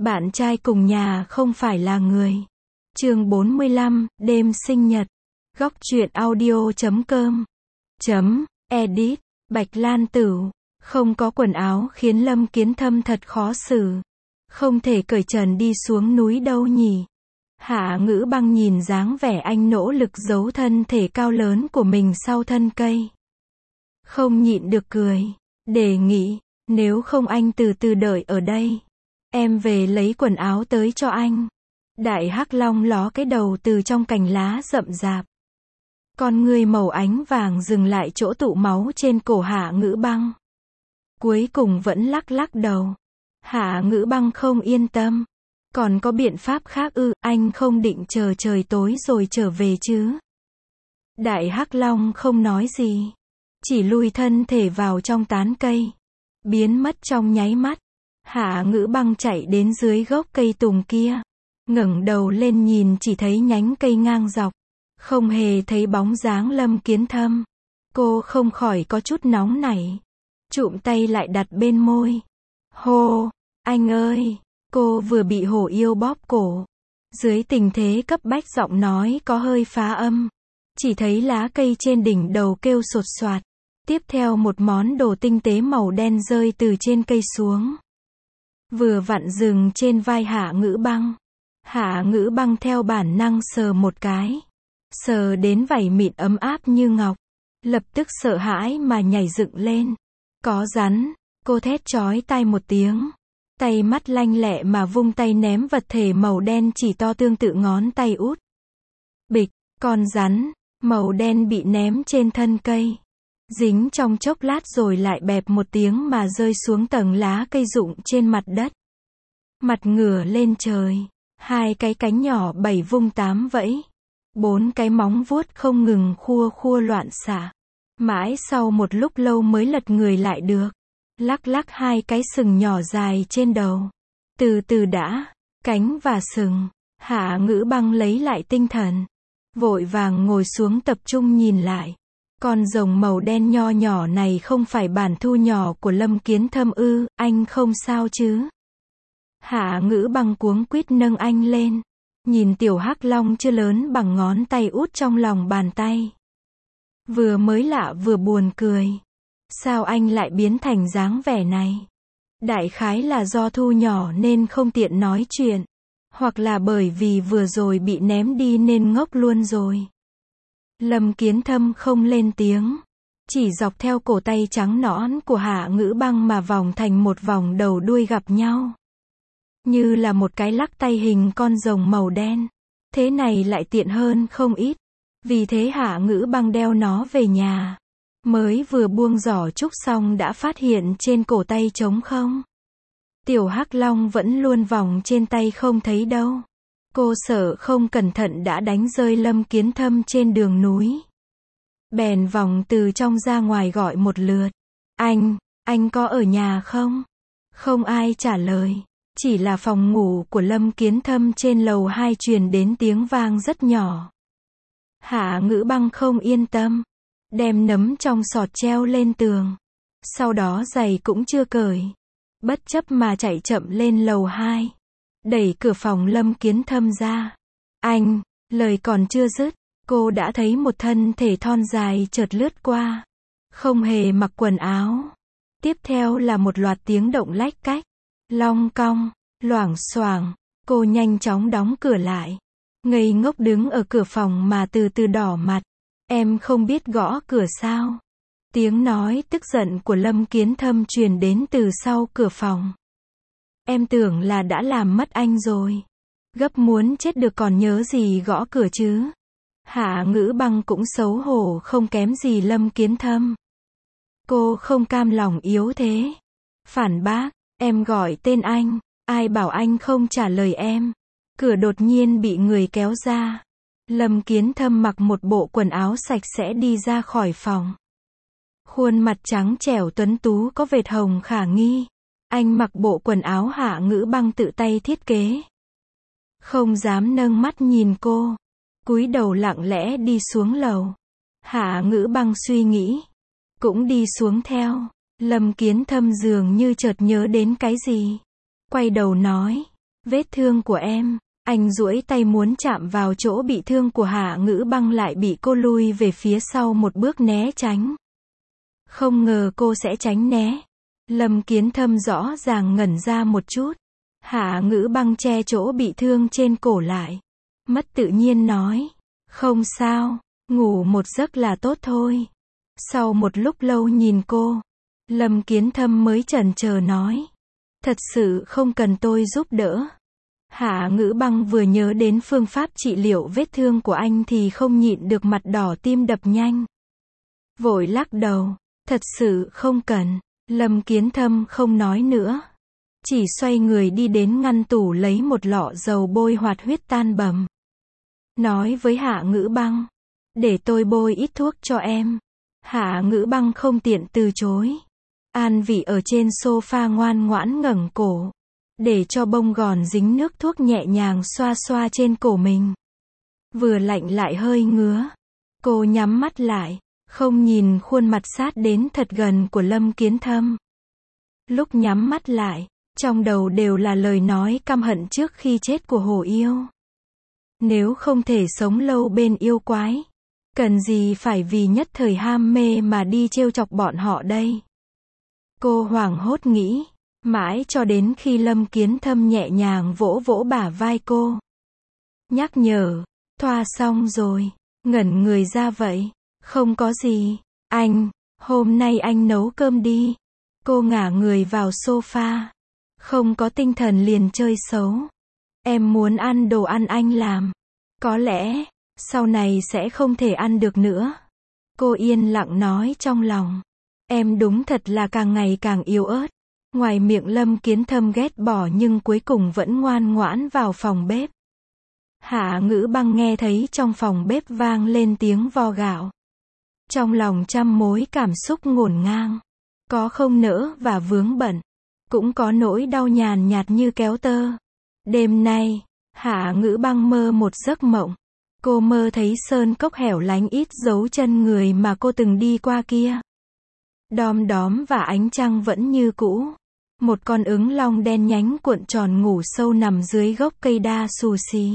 Bạn trai cùng nhà không phải là người. Chương 45, đêm sinh nhật. Góc truyện audio.com Edit. Bạch Lan Tửu. Không có quần áo khiến Lâm Kiến Thâm thật khó xử. Không thể cởi trần đi xuống núi đâu nhỉ. Hạ Ngữ Băng nhìn dáng vẻ anh nỗ lực giấu thân thể cao lớn của mình sau thân cây. Không nhịn được cười. Đề nghị, nếu không anh từ từ đợi ở đây. Em về lấy quần áo tới cho anh. Đại hắc long ló cái đầu từ trong cành lá rậm rạp. Con ngươi màu ánh vàng dừng lại chỗ tụ máu trên cổ Hạ Ngữ Băng. Cuối cùng vẫn lắc lắc đầu. Hạ Ngữ Băng không yên tâm. Còn có biện pháp khác ư, anh không định chờ trời tối rồi trở về chứ? Đại hắc long không nói gì. Chỉ lùi thân thể vào trong tán cây. Biến mất trong nháy mắt. Hạ Ngữ Băng chạy đến dưới gốc cây tùng kia. Ngẩng đầu lên nhìn chỉ thấy nhánh cây ngang dọc. Không hề thấy bóng dáng Lâm Kiến Thâm. Cô không khỏi có chút nóng nảy. Chụm tay lại đặt bên môi. Hô, anh ơi, cô vừa bị hổ yêu bóp cổ. Dưới tình thế cấp bách giọng nói có hơi phá âm. Chỉ thấy lá cây trên đỉnh đầu kêu sột soạt. Tiếp theo một món đồ tinh tế màu đen rơi từ trên cây xuống. Vừa vặn dừng trên vai Hạ Ngữ Băng. Hạ Ngữ Băng theo bản năng sờ một cái. Sờ đến vảy mịn ấm áp như ngọc. Lập tức sợ hãi mà nhảy dựng lên. Có rắn, cô thét chói tai một tiếng. Tay mắt lanh lẹ mà vung tay ném vật thể màu đen chỉ to tương tự ngón tay út. Bịch, con rắn, màu đen bị ném trên thân cây. Dính trong chốc lát rồi lại bẹp một tiếng mà rơi xuống tầng lá cây rụng trên mặt đất. Mặt ngửa lên trời. Hai cái cánh nhỏ bảy vung tám vẫy. Bốn cái móng vuốt không ngừng khua khua loạn xạ. Mãi sau một lúc lâu mới lật người lại được. Lắc lắc hai cái sừng nhỏ dài trên đầu. Từ từ đã. Cánh và sừng. Hạ Ngữ Băng lấy lại tinh thần. Vội vàng ngồi xuống tập trung nhìn lại. Con rồng màu đen nho nhỏ này không phải bản thu nhỏ của Lâm Kiến Thâm ư, anh không sao chứ? Hạ Ngữ Băng cuống quýt nâng anh lên. Nhìn tiểu hắc long chưa lớn bằng ngón tay út trong lòng bàn tay. Vừa mới lạ vừa buồn cười. Sao anh lại biến thành dáng vẻ này? Đại khái là do thu nhỏ nên không tiện nói chuyện. Hoặc là bởi vì vừa rồi bị ném đi nên ngốc luôn rồi. Lâm Kiến Thâm không lên tiếng. Chỉ dọc theo cổ tay trắng nõn của Hạ Ngữ Băng mà vòng thành một vòng đầu đuôi gặp nhau. Như là một cái lắc tay hình con rồng màu đen. Thế này lại tiện hơn không ít. Vì thế Hạ Ngữ Băng đeo nó về nhà. Mới vừa buông giỏ trúc xong đã phát hiện trên cổ tay trống không. Tiểu hắc long vẫn luôn vòng trên tay không thấy đâu. Cô sợ không cẩn thận đã đánh rơi Lâm Kiến Thâm trên đường núi. Bèn vòng từ trong ra ngoài gọi một lượt. Anh có ở nhà không? Không ai trả lời. Chỉ là phòng ngủ của Lâm Kiến Thâm trên lầu 2 truyền đến tiếng vang rất nhỏ. Hạ Ngữ Băng không yên tâm. Đem nấm trong sọt treo lên tường. Sau đó giày cũng chưa cởi. Bất chấp mà chạy chậm lên lầu 2. Đẩy cửa phòng Lâm Kiến Thâm ra. Lời còn chưa dứt. Cô đã thấy một thân thể thon dài chợt lướt qua. Không hề mặc quần áo. Tiếp theo là một loạt tiếng động lách cách. Long cong, loảng xoảng. Cô nhanh chóng đóng cửa lại. Ngây ngốc đứng ở cửa phòng mà từ từ đỏ mặt. Em không biết gõ cửa sao? Tiếng nói tức giận của Lâm Kiến Thâm truyền đến từ sau cửa phòng. Em tưởng là đã làm mất anh rồi. Gấp muốn chết được còn nhớ gì gõ cửa chứ? Hạ Ngữ Băng cũng xấu hổ không kém gì Lâm Kiến Thâm. Cô không cam lòng yếu thế. Phản bác, em gọi tên anh, ai bảo anh không trả lời em. Cửa đột nhiên bị người kéo ra. Lâm Kiến Thâm mặc một bộ quần áo sạch sẽ đi ra khỏi phòng. Khuôn mặt trắng trẻo tuấn tú có vệt hồng khả nghi. Anh mặc bộ quần áo Hạ Ngữ Băng tự tay thiết kế. Không dám nâng mắt nhìn cô. Cúi đầu lặng lẽ đi xuống lầu. Hạ Ngữ Băng suy nghĩ. Cũng đi xuống theo. Lâm Kiến Thâm dường như chợt nhớ đến cái gì. Quay đầu nói. Vết thương của em. Anh duỗi tay muốn chạm vào chỗ bị thương của Hạ Ngữ Băng lại bị cô lui về phía sau một bước né tránh. Không ngờ cô sẽ tránh né. Lâm Kiến Thâm rõ ràng ngẩn ra một chút. Hạ Ngữ Băng che chỗ bị thương trên cổ lại. Mất tự nhiên nói. Không sao, ngủ một giấc là tốt thôi. Sau một lúc lâu nhìn cô, Lâm Kiến Thâm mới chần chờ nói. Thật sự không cần tôi giúp đỡ. Hạ Ngữ Băng vừa nhớ đến phương pháp trị liệu vết thương của anh thì không nhịn được mặt đỏ tim đập nhanh. Vội lắc đầu. Thật sự không cần. Lâm Kiến Thâm không nói nữa. Chỉ xoay người đi đến ngăn tủ lấy một lọ dầu bôi hoạt huyết tan bầm. Nói với Hạ Ngữ Băng. Để tôi bôi ít thuốc cho em. Hạ Ngữ Băng không tiện từ chối. An vị ở trên sofa ngoan ngoãn ngẩng cổ. Để cho bông gòn dính nước thuốc nhẹ nhàng xoa xoa trên cổ mình. Vừa lạnh lại hơi ngứa. Cô nhắm mắt lại. Không nhìn khuôn mặt sát đến thật gần của Lâm Kiến Thâm. Lúc nhắm mắt lại, trong đầu đều là lời nói căm hận trước khi chết của Hồ Yêu. Nếu không thể sống lâu bên yêu quái, cần gì phải vì nhất thời ham mê mà đi trêu chọc bọn họ đây. Cô hoảng hốt nghĩ, mãi cho đến khi Lâm Kiến Thâm nhẹ nhàng vỗ vỗ bả vai cô. Nhắc nhở, thoa xong rồi, ngẩn người ra vậy. Không có gì, anh, hôm nay anh nấu cơm đi. Cô ngả người vào sofa. Không có tinh thần liền chơi xấu. Em muốn ăn đồ ăn anh làm. Có lẽ, sau này sẽ không thể ăn được nữa. Cô yên lặng nói trong lòng. Em đúng thật là càng ngày càng yếu ớt. Ngoài miệng Lâm Kiến Thâm ghét bỏ nhưng cuối cùng vẫn ngoan ngoãn vào phòng bếp. Hạ Ngữ Băng nghe thấy trong phòng bếp vang lên tiếng vo gạo. Trong lòng trăm mối cảm xúc ngổn ngang. Có không nỡ và vướng bận. Cũng có nỗi đau nhàn nhạt như kéo tơ. Đêm nay, Hạ Ngữ Băng mơ một giấc mộng. Cô mơ thấy sơn cốc hẻo lánh ít dấu chân người mà cô từng đi qua kia. Đom đóm và ánh trăng vẫn như cũ. Một con ứng long đen nhánh cuộn tròn ngủ sâu nằm dưới gốc cây đa xù xì.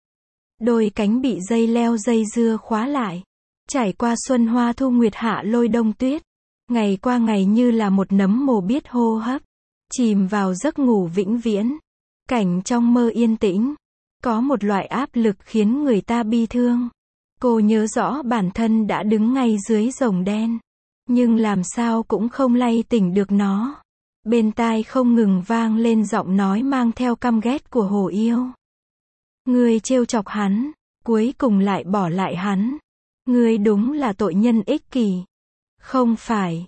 Đôi cánh bị dây leo dây dưa khóa lại. Trải qua xuân hoa thu nguyệt hạ lôi đông tuyết. Ngày qua ngày như là một nấm mồ biết hô hấp. Chìm vào giấc ngủ vĩnh viễn. Cảnh trong mơ yên tĩnh. Có một loại áp lực khiến người ta bi thương. Cô nhớ rõ bản thân đã đứng ngay dưới rồng đen. Nhưng làm sao cũng không lay tỉnh được nó. Bên tai không ngừng vang lên giọng nói mang theo căm ghét của Hồ Yêu. Ngươi trêu chọc hắn, cuối cùng lại bỏ lại hắn. Ngươi đúng là tội nhân ích kỷ. Không phải,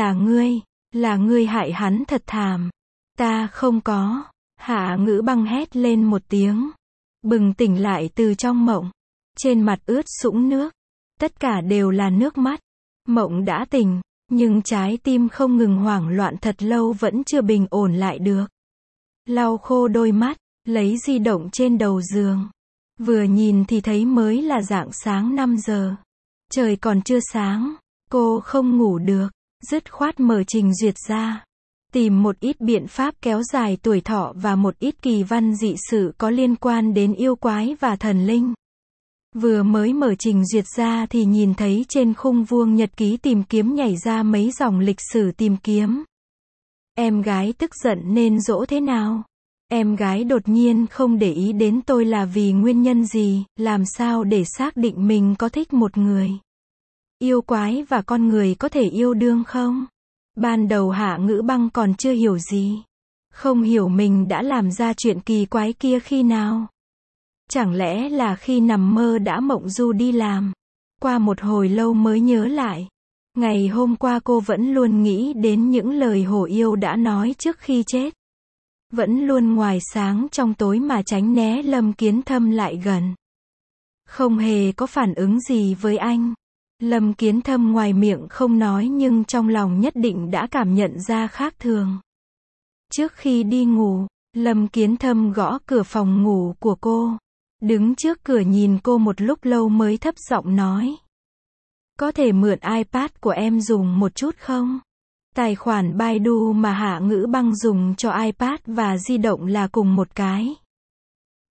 là ngươi hại hắn thật thảm. Ta không có. Hạ Ngữ Băng hét lên một tiếng. Bừng tỉnh lại từ trong mộng. Trên mặt ướt sũng nước. Tất cả đều là nước mắt. Mộng đã tỉnh, nhưng trái tim không ngừng hoảng loạn thật lâu vẫn chưa bình ổn lại được. Lau khô đôi mắt, lấy di động trên đầu giường. Vừa nhìn thì thấy mới là rạng sáng 5 giờ. Trời còn chưa sáng, cô không ngủ được, dứt khoát mở trình duyệt ra. Tìm một ít biện pháp kéo dài tuổi thọ và một ít kỳ văn dị sự có liên quan đến yêu quái và thần linh. Vừa mới mở trình duyệt ra thì nhìn thấy trên khung vuông nhật ký tìm kiếm nhảy ra mấy dòng lịch sử tìm kiếm. Em gái tức giận nên dỗ thế nào? Em gái đột nhiên không để ý đến tôi là vì nguyên nhân gì, làm sao để xác định mình có thích một người? Yêu quái và con người có thể yêu đương không? Ban đầu Hạ Ngữ Băng còn chưa hiểu gì. Không hiểu mình đã làm ra chuyện kỳ quái kia khi nào. Chẳng lẽ là khi nằm mơ đã mộng du đi làm. Qua một hồi lâu mới nhớ lại. Ngày hôm qua cô vẫn luôn nghĩ đến những lời Hồ Yêu đã nói trước khi chết. Vẫn luôn ngoài sáng trong tối mà tránh né Lâm Kiến Thâm lại gần. Không hề có phản ứng gì với anh. Lâm Kiến Thâm ngoài miệng không nói nhưng trong lòng nhất định đã cảm nhận ra khác thường. Trước khi đi ngủ, Lâm Kiến Thâm gõ cửa phòng ngủ của cô. Đứng trước cửa nhìn cô một lúc lâu mới thấp giọng nói. Có thể mượn iPad của em dùng một chút không? Tài khoản Baidu mà Hạ Ngữ Băng dùng cho iPad và di động là cùng một cái.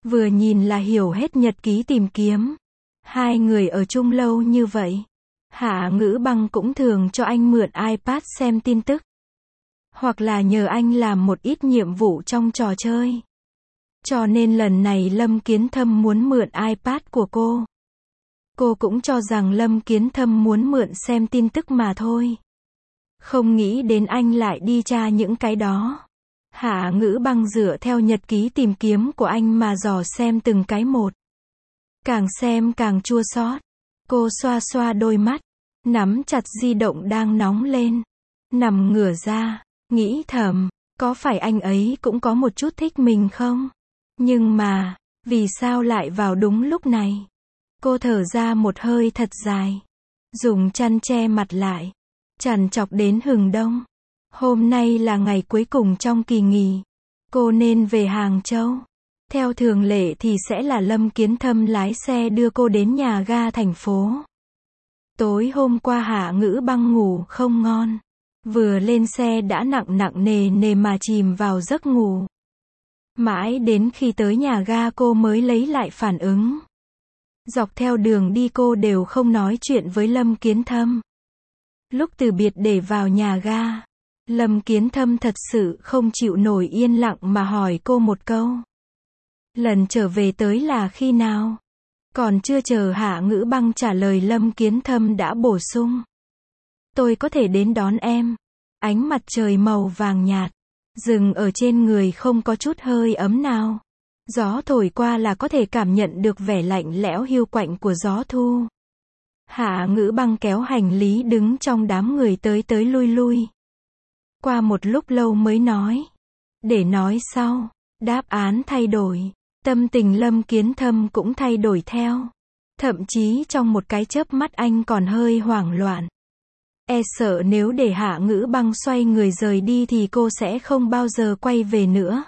Vừa nhìn là hiểu hết nhật ký tìm kiếm. Hai người ở chung lâu như vậy. Hạ Ngữ Băng cũng thường cho anh mượn iPad xem tin tức. Hoặc là nhờ anh làm một ít nhiệm vụ trong trò chơi. Cho nên lần này Lâm Kiến Thâm muốn mượn iPad của cô. Cô cũng cho rằng Lâm Kiến Thâm muốn mượn xem tin tức mà thôi. Không nghĩ đến anh lại đi tra những cái đó. Hạ Ngữ Băng dựa theo nhật ký tìm kiếm của anh mà dò xem từng cái một. Càng xem càng chua xót. Cô xoa xoa đôi mắt, nắm chặt di động đang nóng lên. Nằm ngửa ra, nghĩ thầm, có phải anh ấy cũng có một chút thích mình không? Nhưng mà, vì sao lại vào đúng lúc này? Cô thở ra một hơi thật dài. Dùng chăn che mặt lại. Trằn trọc đến hừng đông. Hôm nay là ngày cuối cùng trong kỳ nghỉ. Cô nên về Hàng Châu. Theo thường lệ thì sẽ là Lâm Kiến Thâm lái xe đưa cô đến nhà ga thành phố. Tối hôm qua Hạ Ngữ Băng ngủ không ngon. Vừa lên xe đã nặng nặng nề nề mà chìm vào giấc ngủ. Mãi đến khi tới nhà ga cô mới lấy lại phản ứng. Dọc theo đường đi cô đều không nói chuyện với Lâm Kiến Thâm. Lúc từ biệt để vào nhà ga, Lâm Kiến Thâm thật sự không chịu nổi yên lặng mà hỏi cô một câu. Lần trở về tới là khi nào? Còn chưa chờ Hạ Ngữ Băng trả lời Lâm Kiến Thâm đã bổ sung. Tôi có thể đến đón em. Ánh mặt trời màu vàng nhạt, dừng ở trên người không có chút hơi ấm nào. Gió thổi qua là có thể cảm nhận được vẻ lạnh lẽo hiu quạnh của gió thu. Hạ Ngữ Băng kéo hành lý đứng trong đám người tới tới lui lui. Qua một lúc lâu mới nói. Để nói sau. Đáp án thay đổi. Tâm tình Lâm Kiến Thâm cũng thay đổi theo. Thậm chí trong một cái chớp mắt anh còn hơi hoảng loạn. E sợ nếu để Hạ Ngữ Băng xoay người rời đi thì cô sẽ không bao giờ quay về nữa.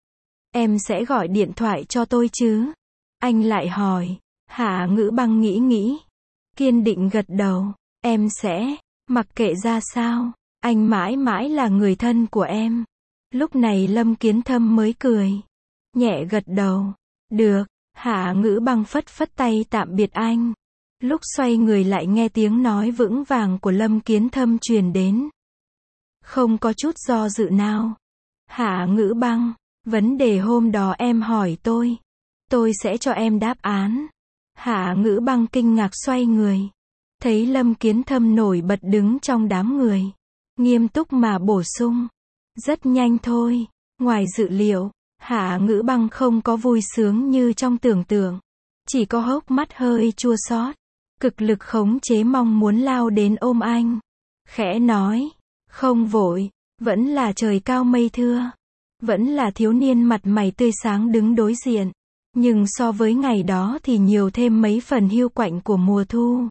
Em sẽ gọi điện thoại cho tôi chứ? Anh lại hỏi. Hạ Ngữ Băng nghĩ. Kiên định gật đầu. Em sẽ, mặc kệ ra sao, anh mãi mãi là người thân của em. Lúc này Lâm Kiến Thâm mới cười. Nhẹ gật đầu. Được. Hạ Ngữ Băng phất phất tay tạm biệt anh. Lúc xoay người lại nghe tiếng nói vững vàng của Lâm Kiến Thâm truyền đến. Không có chút do dự nào. Hạ Ngữ Băng, vấn đề hôm đó em hỏi tôi sẽ cho em đáp án. Hạ Ngữ Băng kinh ngạc xoay người. Thấy Lâm Kiến Thâm nổi bật đứng trong đám người. Nghiêm túc mà bổ sung. Rất nhanh thôi. Ngoài dự liệu, Hạ Ngữ Băng không có vui sướng như trong tưởng tượng. Chỉ có hốc mắt hơi chua xót. Cực lực khống chế mong muốn lao đến ôm anh. Khẽ nói. Không vội. Vẫn là trời cao mây thưa. Vẫn là thiếu niên mặt mày tươi sáng đứng đối diện. Nhưng so với ngày đó thì nhiều thêm mấy phần hiu quạnh của mùa thu.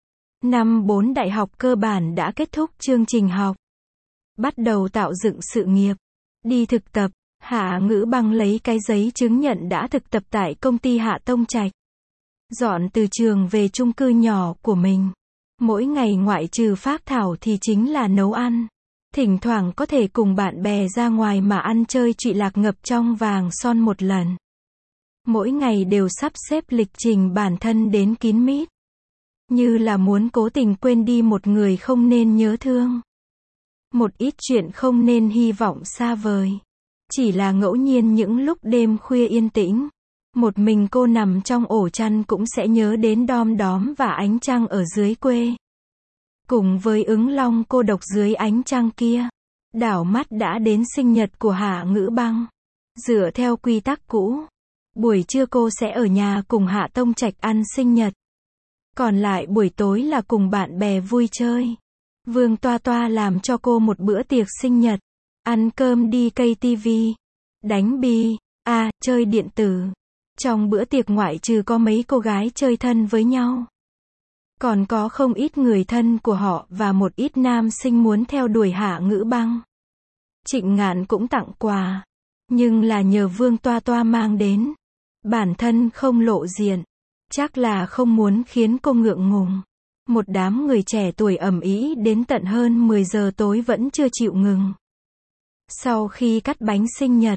Năm 4 đại học cơ bản đã kết thúc chương trình học. Bắt đầu tạo dựng sự nghiệp. Đi thực tập. Hạ Ngữ Băng lấy cái giấy chứng nhận đã thực tập tại công ty Hạ Tông Trạch. Dọn từ trường về chung cư nhỏ của mình. Mỗi ngày ngoại trừ phác thảo thì chính là nấu ăn. Thỉnh thoảng có thể cùng bạn bè ra ngoài mà ăn chơi trụy lạc ngập trong vàng son một lần. Mỗi ngày đều sắp xếp lịch trình bản thân đến kín mít. Như là muốn cố tình quên đi một người không nên nhớ thương. Một ít chuyện không nên hy vọng xa vời. Chỉ là ngẫu nhiên những lúc đêm khuya yên tĩnh. Một mình cô nằm trong ổ chăn cũng sẽ nhớ đến đom đóm và ánh trăng ở dưới quê. Cùng với ứng long cô độc dưới ánh trăng kia. Đảo mắt đã đến sinh nhật của Hạ Ngữ Băng. Dựa theo quy tắc cũ. Buổi trưa cô sẽ ở nhà cùng Hạ Tông Trạch ăn sinh nhật. Còn lại buổi tối là cùng bạn bè vui chơi. Vương Toa Toa làm cho cô một bữa tiệc sinh nhật. Ăn cơm đi cây tivi. Đánh bi. Chơi điện tử. Trong bữa tiệc ngoại trừ có mấy cô gái chơi thân với nhau. Còn có không ít người thân của họ và một ít nam sinh muốn theo đuổi Hạ Ngữ Băng. Trịnh Ngạn cũng tặng quà. Nhưng là nhờ Vương Toa Toa mang đến. Bản thân không lộ diện. Chắc là không muốn khiến cô ngượng ngùng. Một đám người trẻ tuổi ầm ĩ đến tận hơn 10 giờ tối vẫn chưa chịu ngừng. Sau khi cắt bánh sinh nhật,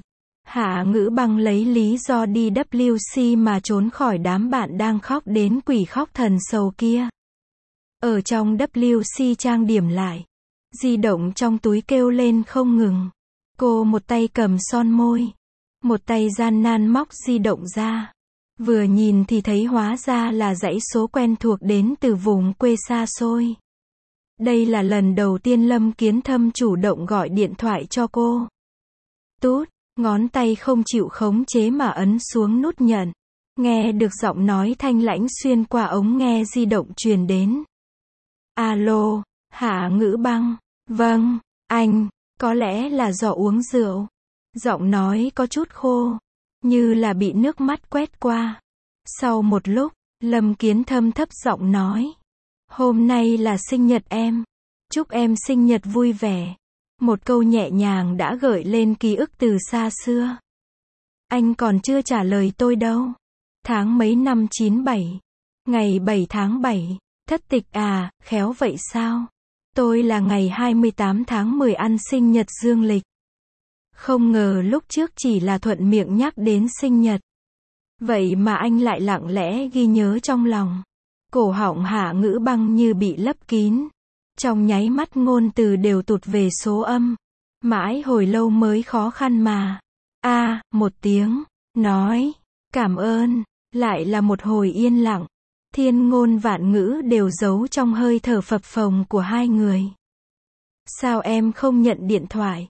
Hạ Ngữ Băng lấy lý do đi WC mà trốn khỏi đám bạn đang khóc đến quỷ khóc thần sầu kia. Ở trong WC trang điểm lại. Di động trong túi kêu lên không ngừng. Cô một tay cầm son môi. Một tay gian nan móc di động ra. Vừa nhìn thì thấy hóa ra là dãy số quen thuộc đến từ vùng quê xa xôi. Đây là lần đầu tiên Lâm Kiến Thâm chủ động gọi điện thoại cho cô. Tút, ngón tay không chịu khống chế mà ấn xuống nút nhận. Nghe được giọng nói thanh lãnh xuyên qua ống nghe di động truyền đến. Alo, Hạ Ngữ Băng. Vâng, anh, có lẽ là do uống rượu. Giọng nói có chút khô, như là bị nước mắt quét qua. Sau một lúc, Lâm Kiến Thâm thấp giọng nói. Hôm nay là sinh nhật em. Chúc em sinh nhật vui vẻ. Một câu nhẹ nhàng đã gợi lên ký ức từ xa xưa. Anh còn chưa trả lời tôi đâu. Tháng mấy năm 97. Ngày 7 tháng 7. Thất tịch à, khéo vậy sao? Tôi là ngày 28 tháng 10 ăn sinh nhật dương lịch. Không ngờ lúc trước chỉ là thuận miệng nhắc đến sinh nhật. Vậy mà anh lại lặng lẽ ghi nhớ trong lòng. Cổ họng Hạ Ngữ Băng như bị lấp kín. Trong nháy mắt ngôn từ đều tụt về số âm. Mãi hồi lâu mới khó khăn mà. Một tiếng. Nói. Cảm ơn. Lại là một hồi yên lặng. Thiên ngôn vạn ngữ đều giấu trong hơi thở phập phồng của hai người. Sao em không nhận điện thoại?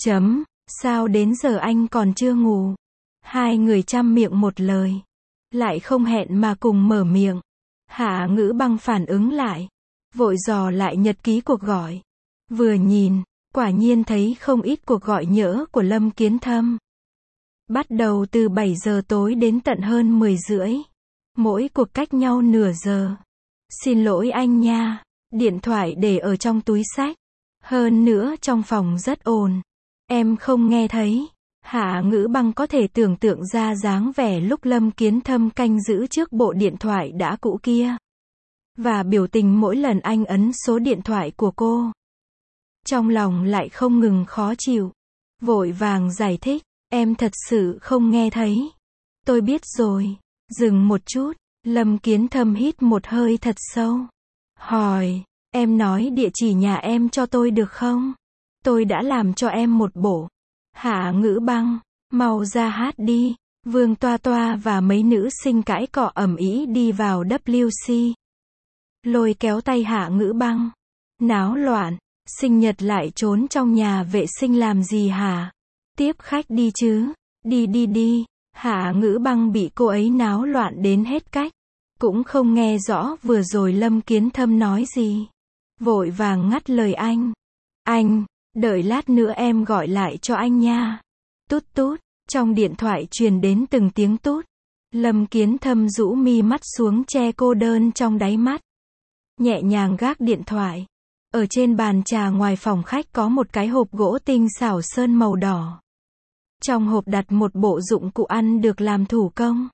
Sao đến giờ anh còn chưa ngủ? Hai người chăm miệng một lời. Lại không hẹn mà cùng mở miệng. Hạ Ngữ Băng phản ứng lại. Vội dò lại nhật ký cuộc gọi. Vừa nhìn, quả nhiên thấy không ít cuộc gọi nhỡ của Lâm Kiến Thâm. Bắt đầu từ 7 giờ tối đến tận hơn 10 rưỡi. Mỗi cuộc cách nhau nửa giờ. Xin lỗi anh nha. Điện thoại để ở trong túi xách. Hơn nữa trong phòng rất ồn. Em không nghe thấy. Hạ Ngữ Băng có thể tưởng tượng ra dáng vẻ lúc Lâm Kiến Thâm canh giữ trước bộ điện thoại đã cũ kia. Và biểu tình mỗi lần anh ấn số điện thoại của cô. Trong lòng lại không ngừng khó chịu. Vội vàng giải thích. Em thật sự không nghe thấy. Tôi biết rồi. Dừng một chút. Lâm Kiến Thâm hít một hơi thật sâu. Hỏi. Em nói địa chỉ nhà em cho tôi được không? Tôi đã làm cho em một bộ. Hạ Ngữ Băng. Mau ra hát đi. Vương Toa Toa và mấy nữ sinh cãi cọ ầm ĩ đi vào WC. Lôi kéo tay Hạ Ngữ Băng. Náo loạn. Sinh nhật lại trốn trong nhà vệ sinh làm gì hả? Tiếp khách đi chứ. Đi. Hạ Ngữ Băng bị cô ấy náo loạn đến hết cách. Cũng không nghe rõ vừa rồi Lâm Kiến Thâm nói gì. Vội vàng ngắt lời anh. Anh, đợi lát nữa em gọi lại cho anh nha. Tút tút, trong điện thoại truyền đến từng tiếng tút. Lâm Kiến Thâm rũ mi mắt xuống che cô đơn trong đáy mắt. Nhẹ nhàng gác điện thoại. Ở trên bàn trà ngoài phòng khách có một cái hộp gỗ tinh xảo sơn màu đỏ. Trong hộp đặt một bộ dụng cụ ăn được làm thủ công.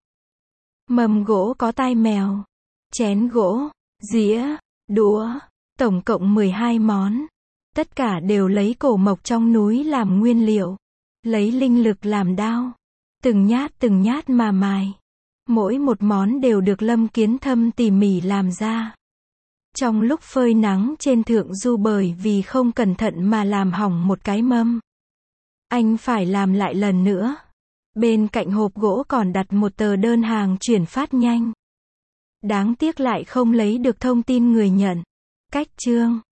Mâm gỗ có tai mèo, chén gỗ, dĩa, đũa, tổng cộng 12 món. Tất cả đều lấy cổ mộc trong núi làm nguyên liệu. Lấy linh lực làm đao. Từng nhát mà mài. Mỗi một món đều được Lâm Kiến Thâm tỉ mỉ làm ra. Trong lúc phơi nắng trên thượng du bởi vì không cẩn thận mà làm hỏng một cái mâm. Anh phải làm lại lần nữa. Bên cạnh hộp gỗ còn đặt một tờ đơn hàng chuyển phát nhanh. Đáng tiếc lại không lấy được thông tin người nhận. Cách chương